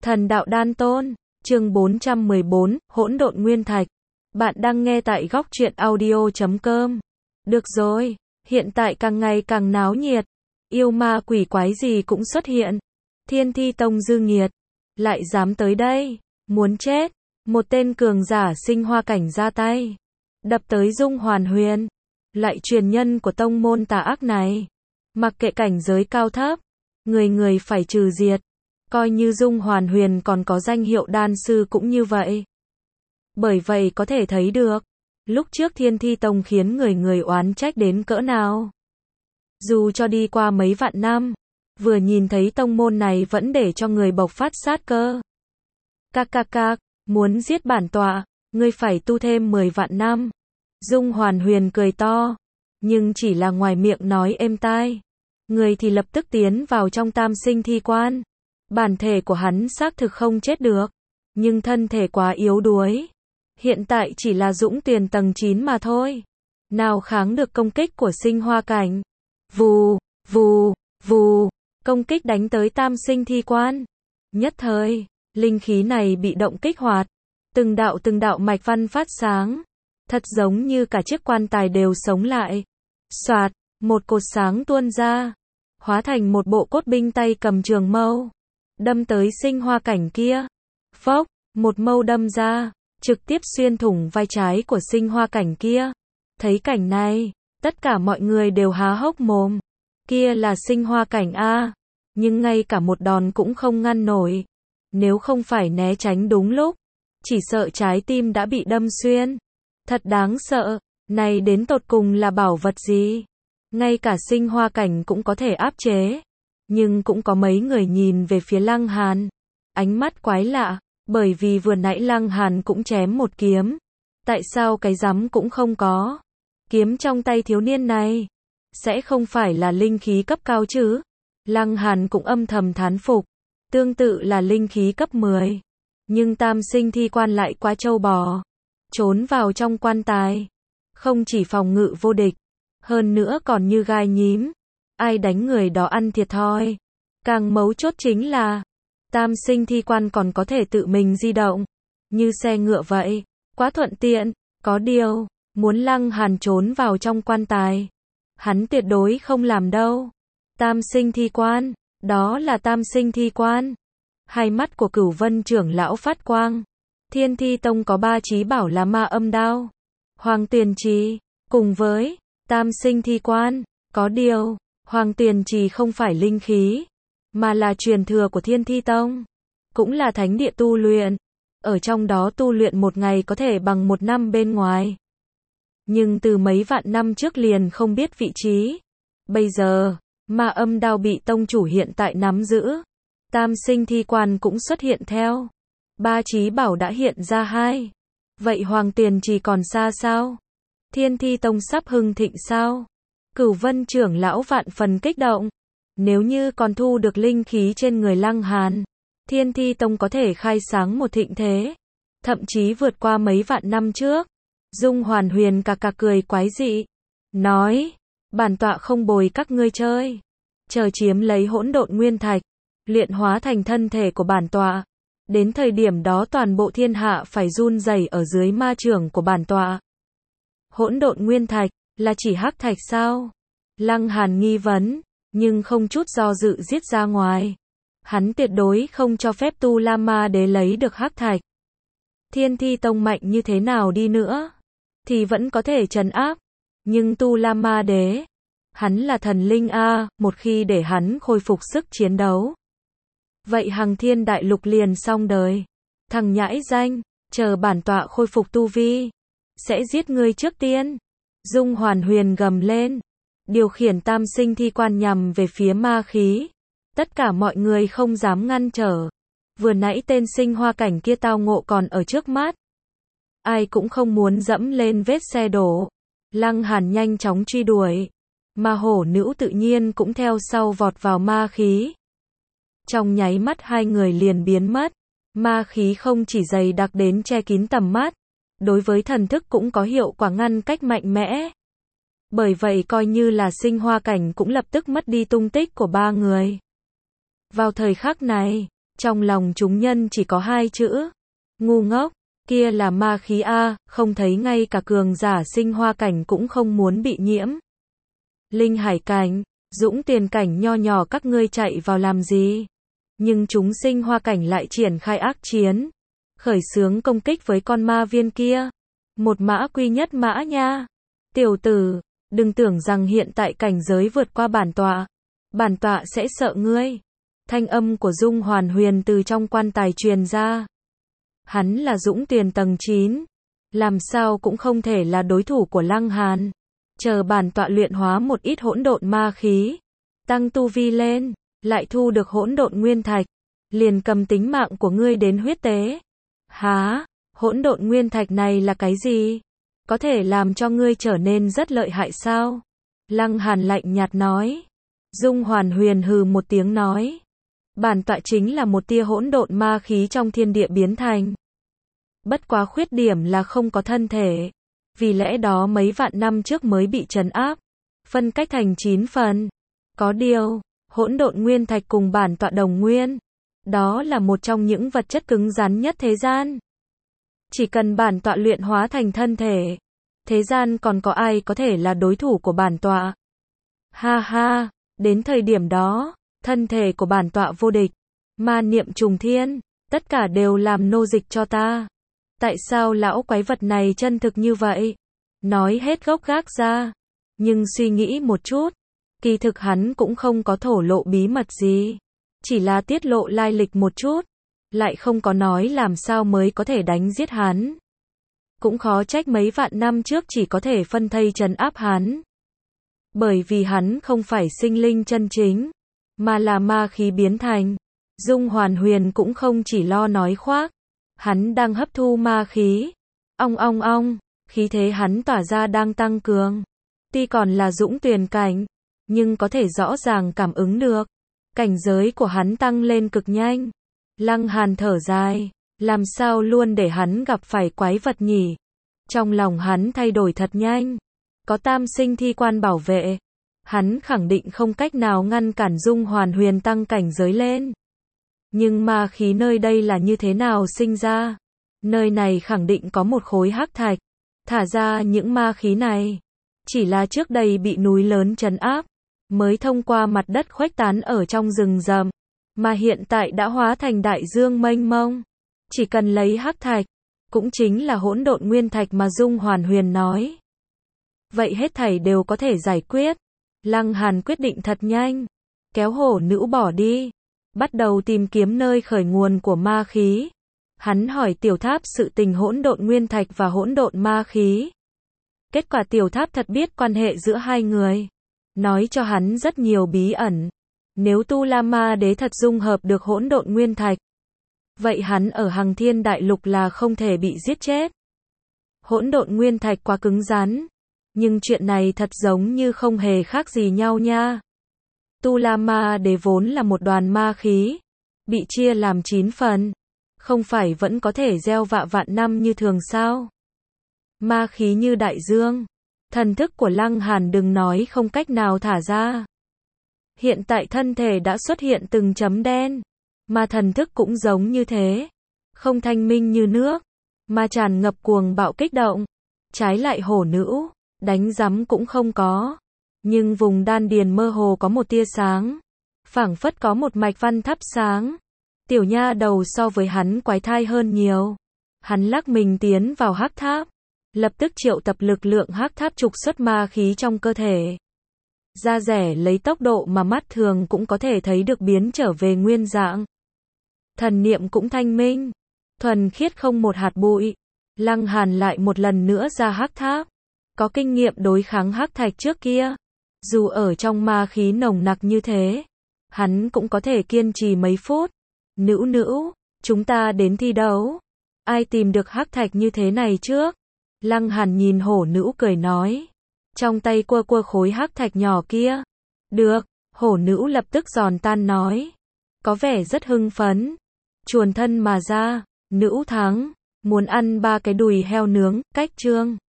Thần đạo đan tôn, chương 414, hỗn độn nguyên thạch. Bạn đang nghe tại góc truyện audio.com. Được rồi, hiện tại càng ngày càng náo nhiệt. Yêu ma quỷ quái gì cũng xuất hiện. Thiên Thi Tông dư nghiệt. Lại dám tới đây. Muốn chết. Một tên cường giả sinh hoa cảnh ra tay. Đập tới Dung Hoàn Huyền. Lại truyền nhân của tông môn tà ác này. Mặc kệ cảnh giới cao thấp. Người người phải trừ diệt. Coi như Dung Hoàn Huyền còn có danh hiệu đan sư cũng như vậy. Bởi vậy có thể thấy được, lúc trước Thiên Thi Tông khiến người người oán trách đến cỡ nào. Dù cho đi qua mấy vạn năm, vừa nhìn thấy tông môn này vẫn để cho người bộc phát sát cơ. Cạc, muốn giết bản tọa, ngươi phải tu thêm 10 vạn năm. Dung Hoàn Huyền cười to, nhưng chỉ là ngoài miệng nói êm tai. Người thì lập tức tiến vào trong tam sinh thi quan. Bản thể của hắn xác thực không chết được, nhưng thân thể quá yếu đuối. Hiện tại chỉ là dũng tuyền tầng 9 mà thôi. Nào kháng được công kích của sinh hoa cảnh. Vù, vù, vù, công kích đánh tới tam sinh thi quan. Nhất thời, linh khí này bị động kích hoạt. Từng đạo mạch văn phát sáng. Thật giống như cả chiếc quan tài đều sống lại. Soạt, một cột sáng tuôn ra. Hóa thành một bộ cốt binh tay cầm trường mâu. Đâm tới sinh hoa cảnh kia. Phốc, một mâu đâm ra, trực tiếp xuyên thủng vai trái của sinh hoa cảnh kia. Thấy cảnh này, tất cả mọi người đều há hốc mồm. Kia là sinh hoa cảnh A, nhưng ngay cả một đòn cũng không ngăn nổi. Nếu không phải né tránh đúng lúc, chỉ sợ trái tim đã bị đâm xuyên. Thật đáng sợ, này đến tột cùng là bảo vật gì? Ngay cả sinh hoa cảnh cũng có thể áp chế. Nhưng cũng có mấy người nhìn về phía Lăng Hàn. Ánh mắt quái lạ, bởi vì vừa nãy Lăng Hàn cũng chém một kiếm. Tại sao cái rắm cũng không có? Kiếm trong tay thiếu niên này, sẽ không phải là linh khí cấp cao chứ? Lăng Hàn cũng âm thầm thán phục. Tương tự là linh khí cấp 10. Nhưng tam sinh thi quan lại quá trâu bò. Trốn vào trong quan tài. Không chỉ phòng ngự vô địch, hơn nữa còn như gai nhím. Ai đánh người đó ăn thiệt thòi. Càng mấu chốt chính là, tam sinh thi quan còn có thể tự mình di động. Như xe ngựa vậy. Quá thuận tiện. Có điều, muốn Lăng Hàn trốn vào trong quan tài. Hắn tuyệt đối không làm đâu. Tam sinh thi quan. Đó là tam sinh thi quan. Hai mắt của Cửu Vân trưởng lão phát quang. Thiên Thi Tông có 3 chí bảo là ma âm đao, Hoàng Tuyền Trì, cùng với tam sinh thi quan. Có điều, Hoàng Tuyền Trì không phải linh khí, mà là truyền thừa của Thiên Thi Tông. Cũng là thánh địa tu luyện. Ở trong đó tu luyện một ngày có thể bằng 1 năm bên ngoài. Nhưng từ mấy vạn năm trước liền không biết vị trí. Bây giờ, ma âm đao bị tông chủ hiện tại nắm giữ. Tam sinh thi quan cũng xuất hiện theo. 3 chí bảo đã hiện ra 2. Vậy Hoàng Tuyền Trì còn xa sao? Thiên Thi Tông sắp hưng thịnh sao? Cửu Vân trưởng lão vạn phần kích động. Nếu như còn thu được linh khí trên người Lăng Hàn, Thiên Thi Tông có thể khai sáng một thịnh thế. Thậm chí vượt qua mấy vạn năm trước. Dung Hoàn Huyền cà cười quái dị. Nói, bản tọa không bồi các ngươi chơi. Chờ chiếm lấy hỗn độn nguyên thạch. Luyện hóa thành thân thể của bản tọa. Đến thời điểm đó toàn bộ thiên hạ phải run rẩy ở dưới ma chưởng của bản tọa. Hỗn độn nguyên thạch, là chỉ hắc thạch sao? Lăng Hàn nghi vấn, nhưng không chút do dự giết ra ngoài. Hắn tuyệt đối không cho phép Tu La Ma Đế lấy được hắc thạch. Thiên Thi Tông mạnh như thế nào đi nữa, thì vẫn có thể trấn áp. Nhưng Tu La Ma Đế, hắn là thần linh A, một khi để hắn khôi phục sức chiến đấu. Vậy Hằng Thiên Đại Lục liền xong đời. Thằng nhãi danh, chờ bản tọa khôi phục tu vi, sẽ giết ngươi trước tiên. Dung Hoàn Huyền gầm lên, điều khiển tam sinh thi quan nhằm về phía ma khí. Tất cả mọi người không dám ngăn trở. Vừa nãy tên sinh hoa cảnh kia tao ngộ còn ở trước mắt. Ai cũng không muốn dẫm lên vết xe đổ. Lăng Hàn nhanh chóng truy đuổi. Ma hổ nữ tự nhiên cũng theo sau vọt vào ma khí. Trong nháy mắt hai người liền biến mất. Ma khí không chỉ dày đặc đến che kín tầm mắt, đối với thần thức cũng có hiệu quả ngăn cách mạnh mẽ. Bởi vậy coi như là sinh hoa cảnh cũng lập tức mất đi tung tích của 3 người. Vào thời khắc này, Trong lòng chúng nhân chỉ có hai chữ. Ngu ngốc, kia là ma khí a, không thấy ngay cả cường giả sinh hoa cảnh cũng không muốn bị nhiễm. Linh hải cảnh, dũng tiền cảnh nho nhỏ các ngươi chạy vào làm gì? Nhưng chúng sinh hoa cảnh lại triển khai ác chiến. Khởi xướng công kích với con ma viên kia. Một mã quy nhất mã nha. Tiểu tử, đừng tưởng rằng hiện tại cảnh giới vượt qua bản tọa. Bản tọa sẽ sợ ngươi. Thanh âm của Dung Hoàn Huyền từ trong quan tài truyền ra. Hắn là dũng tiền tầng 9. Làm sao cũng không thể là đối thủ của Lăng Hàn. Chờ bản tọa luyện hóa một ít hỗn độn ma khí. Tăng tu vi lên, lại thu được hỗn độn nguyên thạch. Liền cầm tính mạng của ngươi đến huyết tế. Hả? Hỗn độn nguyên thạch này là cái gì? Có thể làm cho ngươi trở nên rất lợi hại sao? Lăng Hàn lạnh nhạt nói. Dung Hoàn Huyền hừ một tiếng nói. Bản tọa chính là một tia hỗn độn ma khí trong thiên địa biến thành. Bất quá khuyết điểm là không có thân thể. Vì lẽ đó mấy vạn năm trước mới bị trấn áp. Phân cách thành 9 phần. Có điều, hỗn độn nguyên thạch cùng bản tọa đồng nguyên. Đó là một trong những vật chất cứng rắn nhất thế gian. Chỉ cần bản tọa luyện hóa thành thân thể. Thế gian còn có ai có thể là đối thủ của bản tọa? Ha ha, đến thời điểm đó, thân thể của bản tọa vô địch. Ma niệm trùng thiên, tất cả đều làm nô dịch cho ta. Tại sao lão quái vật này chân thực như vậy? Nói hết gốc gác ra. Nhưng suy nghĩ một chút, kỳ thực hắn cũng không có thổ lộ bí mật gì. Chỉ là tiết lộ lai lịch một chút. Lại không có nói làm sao mới có thể đánh giết hắn. Cũng khó trách mấy vạn năm trước chỉ có thể phân thây trấn áp hắn. Bởi vì hắn không phải sinh linh chân chính, mà là ma khí biến thành. Dung Hoàn Huyền cũng không chỉ lo nói khoác. Hắn đang hấp thu ma khí. Ong ong ong, khí thế hắn tỏa ra đang tăng cường. Tuy còn là dũng tuyền cảnh, nhưng có thể rõ ràng cảm ứng được. Cảnh giới của hắn tăng lên cực nhanh. Lăng Hàn thở dài, làm sao luôn để hắn gặp phải quái vật nhỉ? Trong lòng hắn thay đổi thật nhanh. Có tam sinh thi quan bảo vệ. Hắn khẳng định không cách nào ngăn cản Dung Hoàn Huyền tăng cảnh giới lên. Nhưng ma khí nơi đây là như thế nào sinh ra? Nơi này khẳng định có một khối hắc thạch. Thả ra những ma khí này. Chỉ là trước đây bị núi lớn trấn áp. Mới thông qua mặt đất khuếch tán ở trong rừng rậm. Mà hiện tại đã hóa thành đại dương mênh mông. Chỉ cần lấy hắc thạch. Cũng chính là hỗn độn nguyên thạch mà Dung Hoàn Huyền nói. Vậy hết thảy đều có thể giải quyết. Lăng Hàn quyết định thật nhanh. Kéo hổ nữ bỏ đi. Bắt đầu tìm kiếm nơi khởi nguồn của ma khí. Hắn hỏi tiểu tháp sự tình hỗn độn nguyên thạch và hỗn độn ma khí. Kết quả tiểu tháp thật biết quan hệ giữa hai người. Nói cho hắn rất nhiều bí ẩn. Nếu Tu La Ma Đế thật dung hợp được hỗn độn nguyên thạch, vậy hắn ở Hằng Thiên Đại Lục là không thể bị giết chết. Hỗn độn nguyên thạch quá cứng rắn. Nhưng chuyện này thật giống như không hề khác gì nhau nha. Tu La Ma Đế vốn là một đoàn ma khí. Bị chia làm 9 phần. Không phải vẫn có thể gieo vạ vạn năm như thường sao? Ma khí như đại dương. Thần thức của Lăng Hàn đừng nói không cách nào thả ra. Hiện tại thân thể đã xuất hiện từng chấm đen. Mà thần thức cũng giống như thế. Không thanh minh như nước. Mà tràn ngập cuồng bạo kích động. Trái lại hổ nữ, đánh rắm cũng không có. Nhưng vùng đan điền mơ hồ có một tia sáng. Phảng phất có một mạch văn thắp sáng. Tiểu nha đầu so với hắn quái thai hơn nhiều. Hắn lắc mình tiến vào hắc tháp. Lập tức triệu tập lực lượng hắc tháp trục xuất ma khí trong cơ thể. Da rẻ lấy tốc độ mà mắt thường cũng có thể thấy được biến trở về nguyên dạng. Thần niệm cũng thanh minh. Thuần khiết không một hạt bụi. Lăng Hàn lại một lần nữa ra hắc tháp. Có kinh nghiệm đối kháng hắc thạch trước kia. Dù ở trong ma khí nồng nặc như thế. Hắn cũng có thể kiên trì mấy phút. Nữ, chúng ta đến thi đấu. Ai tìm được hắc thạch như thế này trước? Lăng Hàn nhìn hổ nữ cười nói. Trong tay quơ khối hắc thạch nhỏ kia. Được, hổ nữ lập tức giòn tan nói. Có vẻ rất hưng phấn. Chuồn thân mà ra, nữ thắng. Muốn ăn 3 cái đùi heo nướng, cách chương.